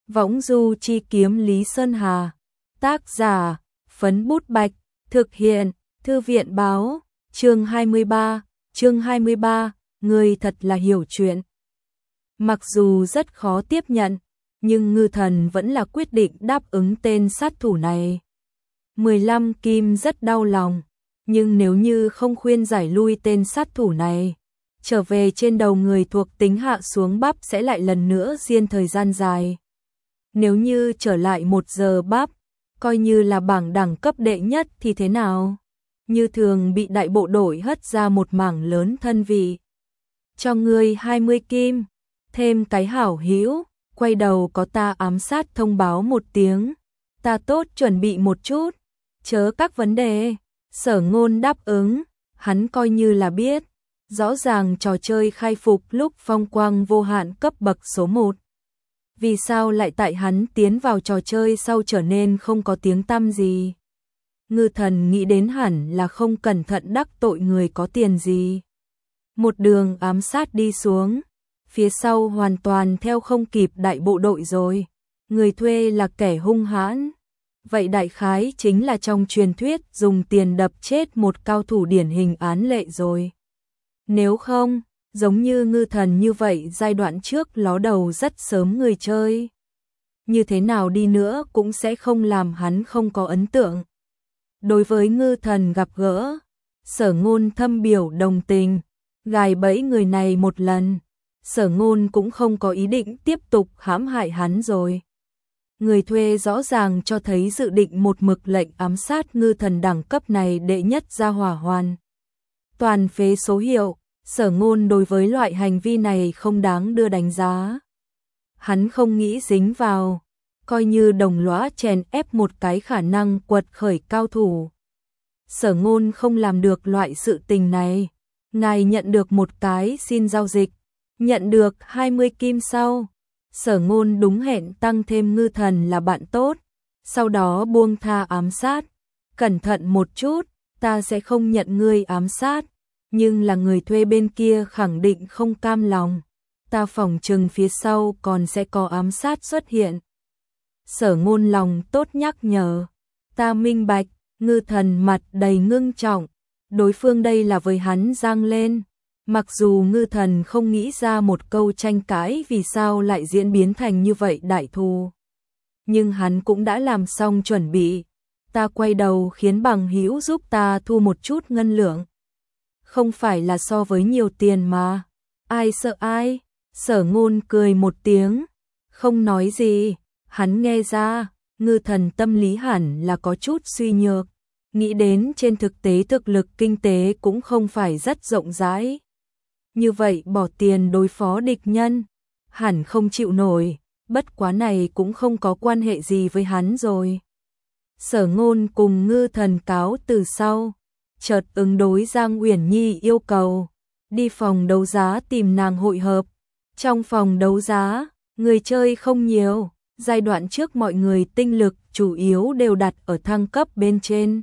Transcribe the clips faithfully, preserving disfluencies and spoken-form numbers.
Võng du chi kiếm Lý Sơn Hà. Tác giả, Phấn Bút Bạch. Thực hiện, Thư viện báo. Chương hai mươi ba, chương hai mươi ba, người thật là hiểu chuyện. Mặc dù rất khó tiếp nhận, nhưng Ngư Thần vẫn là quyết định đáp ứng tên sát thủ này. mười lăm kim rất đau lòng, nhưng nếu như không khuyên giải lui tên sát thủ này, trở về trên đầu người thuộc tính hạ xuống bắp sẽ lại lần nữa diên thời gian dài. Nếu như trở lại một giờ bắp, coi như là bảng đẳng cấp đệ nhất thì thế nào? Như thường bị đại bộ đội hất ra một mảng lớn thân vị. Cho ngươi hai mươi kim, thêm cái hảo hữu, quay đầu có ta ám sát thông báo một tiếng, ta tốt chuẩn bị một chút, chớ các vấn đề. Sở Ngôn đáp ứng, hắn coi như là biết, rõ ràng trò chơi khai phục lúc phong quang vô hạn cấp bậc số một. Vì sao lại tại hắn tiến vào trò chơi sau trở nên không có tiếng tăm gì? Ngư Thần nghĩ đến hẳn là không cẩn thận đắc tội người có tiền gì. Một đường ám sát đi xuống, phía sau hoàn toàn theo không kịp đại bộ đội rồi. Người thuê là kẻ hung hãn. Vậy đại khái chính là trong truyền thuyết dùng tiền đập chết một cao thủ điển hình án lệ rồi. Nếu không, giống như Ngư Thần như vậy giai đoạn trước ló đầu rất sớm người chơi. Như thế nào đi nữa cũng sẽ không làm hắn không có ấn tượng. Đối với Ngư Thần gặp gỡ, Sở Ngôn thâm biểu đồng tình, gài bẫy người này một lần, Sở Ngôn cũng không có ý định tiếp tục hãm hại hắn rồi. Người thuê rõ ràng cho thấy dự định một mực lệnh ám sát Ngư Thần đẳng cấp này đệ nhất ra hỏa hoàn. Toàn phế số hiệu, Sở Ngôn đối với loại hành vi này không đáng đưa đánh giá. Hắn không nghĩ dính vào, coi như đồng lõa chèn ép một cái khả năng quật khởi cao thủ. Sở Ngôn không làm được loại sự tình này. Ngài nhận được một cái xin giao dịch, nhận được hai mươi kim sau. Sở Ngôn đúng hẹn tăng thêm Ngư Thần là bạn tốt, sau đó buông tha ám sát. Cẩn thận một chút, ta sẽ không nhận ngươi ám sát, nhưng là người thuê bên kia khẳng định không cam lòng. Ta phỏng chừng phía sau còn sẽ có ám sát xuất hiện. Sở Ngôn lòng tốt nhắc nhở. Ta minh bạch. Ngư Thần mặt đầy ngưng trọng. Đối phương đây là với hắn giang lên. Mặc dù Ngư Thần không nghĩ ra một câu tranh cãi vì sao lại diễn biến thành như vậy đại thù, nhưng hắn cũng đã làm xong chuẩn bị. Ta quay đầu khiến bằng hữu giúp ta thu một chút ngân lượng. Không phải là so với nhiều tiền mà. Ai sợ ai? Sở Ngôn cười một tiếng, không nói gì. Hắn nghe ra, Ngư Thần tâm lý hẳn là có chút suy nhược. Nghĩ đến trên thực tế thực lực kinh tế cũng không phải rất rộng rãi. Như vậy bỏ tiền đối phó địch nhân, hẳn không chịu nổi, bất quá này cũng không có quan hệ gì với hắn rồi. Sở Ngôn cùng Ngư Thần cáo từ sau, chợt ứng đối Giang Uyển Nhi yêu cầu, đi phòng đấu giá tìm nàng hội hợp. Trong phòng đấu giá, người chơi không nhiều, giai đoạn trước mọi người tinh lực chủ yếu đều đặt ở thăng cấp bên trên.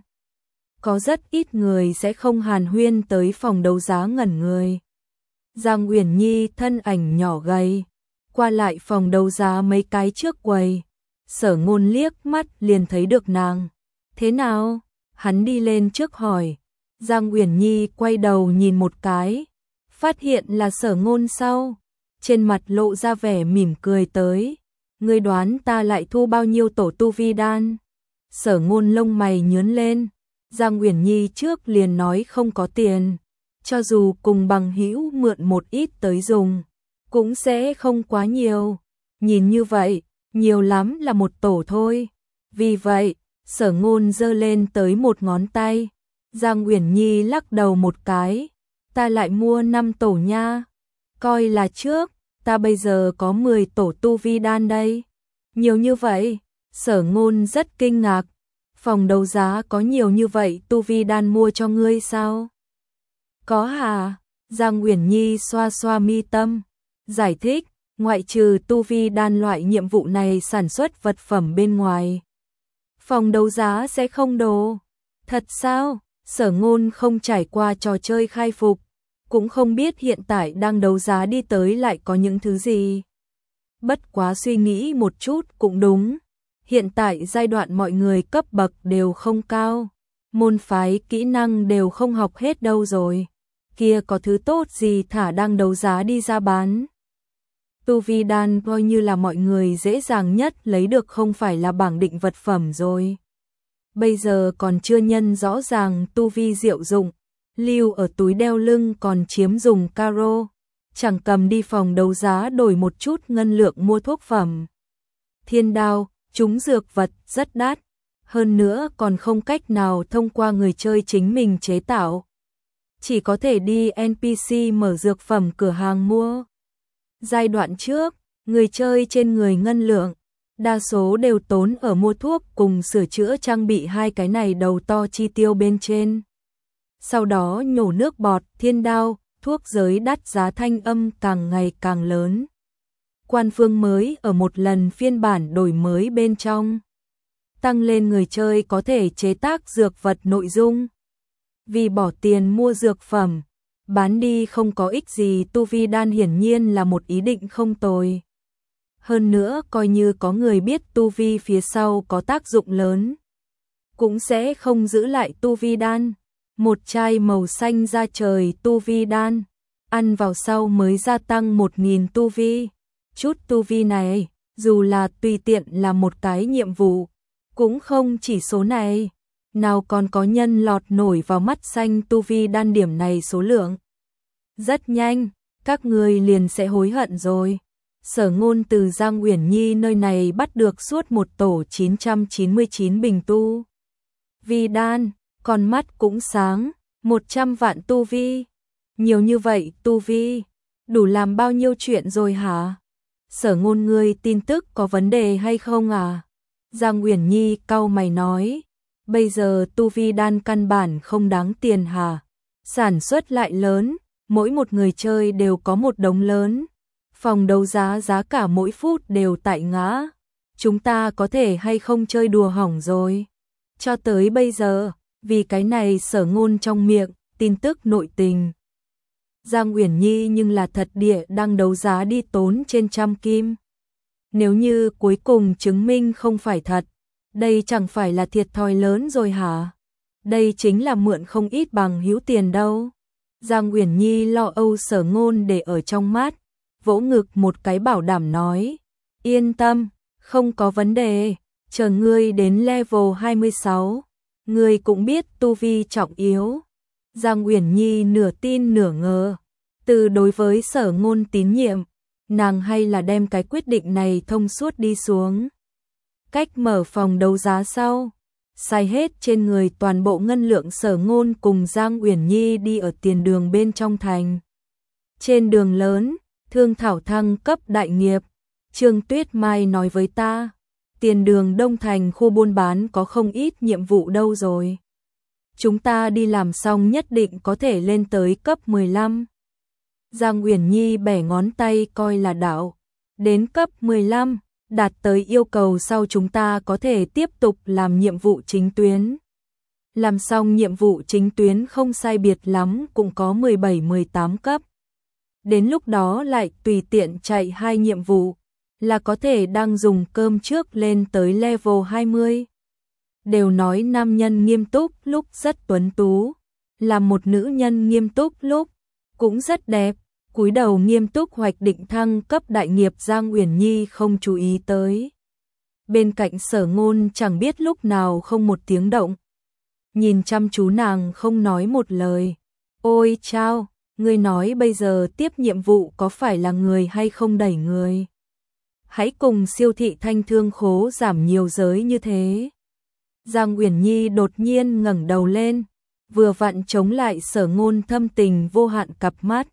Có rất ít người sẽ không hàn huyên tới phòng đấu giá ngẩn người. Giang Uyển Nhi thân ảnh nhỏ gầy, qua lại phòng đấu giá mấy cái trước quầy. Sở Ngôn liếc mắt liền thấy được nàng. Thế nào? Hắn đi lên trước hỏi. Giang Uyển Nhi quay đầu nhìn một cái, phát hiện là Sở Ngôn sau. Trên mặt lộ ra vẻ mỉm cười tới. Ngươi đoán ta lại thu bao nhiêu tổ tu vi đan? Sở Ngôn lông mày nhướng lên. Giang Uyển Nhi trước liền nói không có tiền, cho dù cùng bằng hữu mượn một ít tới dùng, cũng sẽ không quá nhiều. Nhìn như vậy, nhiều lắm là một tổ thôi. Vì vậy, Sở Ngôn giơ lên tới một ngón tay. Giang Uyển Nhi lắc đầu một cái. Ta lại mua năm tổ nha. Coi là trước, ta bây giờ có mười tổ tu vi đan đây. Nhiều như vậy, Sở Ngôn rất kinh ngạc. Phòng đấu giá có nhiều như vậy tu vi đan mua cho ngươi sao? Có hả? Giang Uyển Nhi xoa xoa mi tâm, giải thích, ngoại trừ tu vi đan loại nhiệm vụ này sản xuất vật phẩm bên ngoài, phòng đấu giá sẽ không đồ. Thật sao? Sở Ngôn không trải qua trò chơi khai phục, cũng không biết hiện tại đang đấu giá đi tới lại có những thứ gì. Bất quá suy nghĩ một chút cũng đúng. Hiện tại giai đoạn mọi người cấp bậc đều không cao, môn phái kỹ năng đều không học hết đâu rồi. Kia có thứ tốt gì thả đang đấu giá đi ra bán. Tu vi đan coi như là mọi người dễ dàng nhất lấy được không phải là bảng định vật phẩm rồi. Bây giờ còn chưa nhân rõ ràng tu vi diệu dụng, lưu ở túi đeo lưng còn chiếm dùng caro, chẳng cầm đi phòng đấu giá đổi một chút ngân lượng mua thuốc phẩm. Thiên đao, chúng dược vật rất đắt, hơn nữa còn không cách nào thông qua người chơi chính mình chế tạo. Chỉ có thể đi en pê xê mở dược phẩm cửa hàng mua. Giai đoạn trước, người chơi trên người ngân lượng, đa số đều tốn ở mua thuốc cùng sửa chữa trang bị hai cái này đầu to chi tiêu bên trên. Sau đó nhổ nước bọt, thiên đao, thuốc giới đắt giá thanh âm càng ngày càng lớn. Quan phương mới ở một lần phiên bản đổi mới bên trong, tăng lên người chơi có thể chế tác dược vật nội dung. Vì bỏ tiền mua dược phẩm, bán đi không có ích gì, tu vi đan hiển nhiên là một ý định không tồi. Hơn nữa coi như có người biết tu vi phía sau có tác dụng lớn, cũng sẽ không giữ lại tu vi đan. Một chai màu xanh da trời tu vi đan, ăn vào sau mới gia tăng một nghìn tu vi. Chút tu vi này, dù là tùy tiện là một cái nhiệm vụ, cũng không chỉ số này. Nào còn có nhân lọt nổi vào mắt xanh tu vi đan điểm này số lượng. Rất nhanh, các người liền sẽ hối hận rồi. Sở Ngôn từ Giang Uyển Nhi nơi này bắt được suốt một tổ chín trăm chín mươi chín bình tu vi đan, con mắt cũng sáng, một trăm vạn tu vi. Nhiều như vậy tu vi, đủ làm bao nhiêu chuyện rồi hả? Sở Ngôn, ngươi tin tức có vấn đề hay không à? Giang Uyển Nhi cau mày nói, bây giờ tu vi đan căn bản không đáng tiền hả? Sản xuất lại lớn, mỗi một người chơi đều có một đống lớn. Phòng đấu giá giá cả mỗi phút đều tại ngã. Chúng ta có thể hay không chơi đùa hỏng rồi? Cho tới bây giờ, vì cái này Sở Ngôn trong miệng, tin tức nội tình. Giang Uyển Nhi nhưng là thật địa đang đấu giá đi tốn trên trăm kim. Nếu như cuối cùng chứng minh không phải thật, đây chẳng phải là thiệt thòi lớn rồi hả? Đây chính là mượn không ít bằng hữu tiền đâu. Giang Uyển Nhi lo âu Sở Ngôn để ở trong mắt, vỗ ngực một cái bảo đảm nói, yên tâm, không có vấn đề, chờ ngươi đến level hai mươi sáu, ngươi cũng biết tu vi trọng yếu. Giang Uyển Nhi nửa tin nửa ngờ, từ đối với Sở Ngôn tín nhiệm, nàng hay là đem cái quyết định này thông suốt đi xuống. Cách mở phòng đấu giá sau, xài hết trên người toàn bộ ngân lượng, Sở Ngôn cùng Giang Uyển Nhi đi ở tiền đường bên trong thành. Trên đường lớn, thương thảo thăng cấp đại nghiệp, Trương Tuyết Mai nói với ta, tiền đường Đông Thành khu buôn bán có không ít nhiệm vụ đâu rồi. Chúng ta đi làm xong nhất định có thể lên tới cấp mười lăm. Giang Uyển Nhi bẻ ngón tay coi là đạo, đến cấp mười lăm, đạt tới yêu cầu sau chúng ta có thể tiếp tục làm nhiệm vụ chính tuyến. Làm xong nhiệm vụ chính tuyến không sai biệt lắm cũng có mười bảy mười tám cấp. Đến lúc đó lại tùy tiện chạy hai nhiệm vụ, là có thể đang dùng cơm trước lên tới level hai mươi. Đều nói nam nhân nghiêm túc lúc rất tuấn tú, là một nữ nhân nghiêm túc lúc cũng rất đẹp. Cúi đầu nghiêm túc hoạch định thăng cấp đại nghiệp, Giang Uyển Nhi không chú ý tới. Bên cạnh Sở Ngôn chẳng biết lúc nào không một tiếng động, nhìn chăm chú nàng không nói một lời. Ôi chao, ngươi nói bây giờ tiếp nhiệm vụ có phải là người hay không đẩy người? Hãy cùng siêu thị Thanh Thương khố giảm nhiều giới như thế. Giang Uyển Nhi đột nhiên ngẩng đầu lên, vừa vặn chống lại Sở Ngôn thâm tình vô hạn cặp mắt.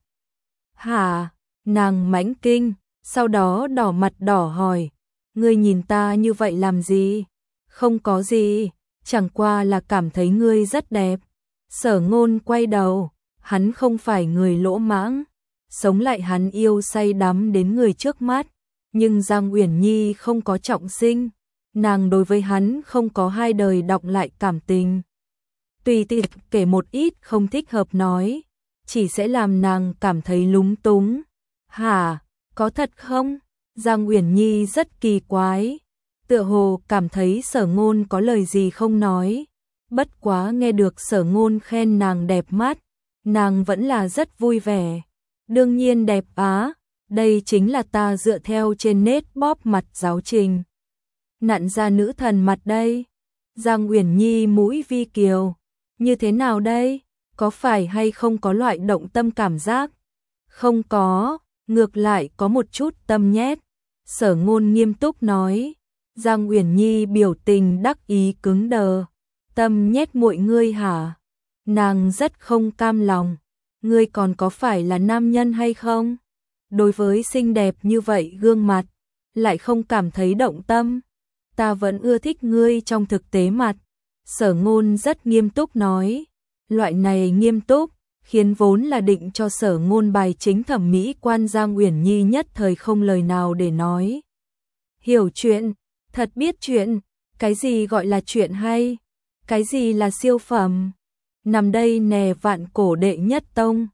Hả? Nàng mãnh kinh, sau đó đỏ mặt đỏ hỏi, ngươi nhìn ta như vậy làm gì? Không có gì, chẳng qua là cảm thấy ngươi rất đẹp. Sở Ngôn quay đầu, hắn không phải người lỗ mãng, sống lại hắn yêu say đắm đến người trước mắt, nhưng Giang Uyển Nhi không có trọng sinh, nàng đối với hắn không có hai đời đọng lại cảm tình. Tùy tiện kể một ít không thích hợp nói, chỉ sẽ làm nàng cảm thấy lúng túng. Hả, có thật không? Giang Uyển Nhi rất kỳ quái, tựa hồ cảm thấy Sở Ngôn có lời gì không nói, bất quá nghe được Sở Ngôn khen nàng đẹp mắt, nàng vẫn là rất vui vẻ. Đương nhiên đẹp á, đây chính là ta dựa theo trên nét bóp mặt giáo trình nặn ra nữ thần mặt đây. Giang Uyển Nhi mũi vi kiều, như thế nào đây? Có phải hay không có loại động tâm cảm giác? Không có, ngược lại có một chút tâm nhét. Sở Ngôn nghiêm túc nói. Giang Uyển Nhi biểu tình đắc ý cứng đờ. Tâm nhét muội ngươi hả? Nàng rất không cam lòng. Ngươi còn có phải là nam nhân hay không? Đối với xinh đẹp như vậy gương mặt, lại không cảm thấy động tâm. Ta vẫn ưa thích ngươi trong thực tế mặt. Sở Ngôn rất nghiêm túc nói. Loại này nghiêm túc, khiến vốn là định cho Sở Ngôn bài chính thẩm mỹ quan Giang Uyển Nhi nhất thời không lời nào để nói. Hiểu chuyện, thật biết chuyện, cái gì gọi là chuyện hay, cái gì là siêu phẩm. Nằm đây nè vạn cổ đệ nhất tông,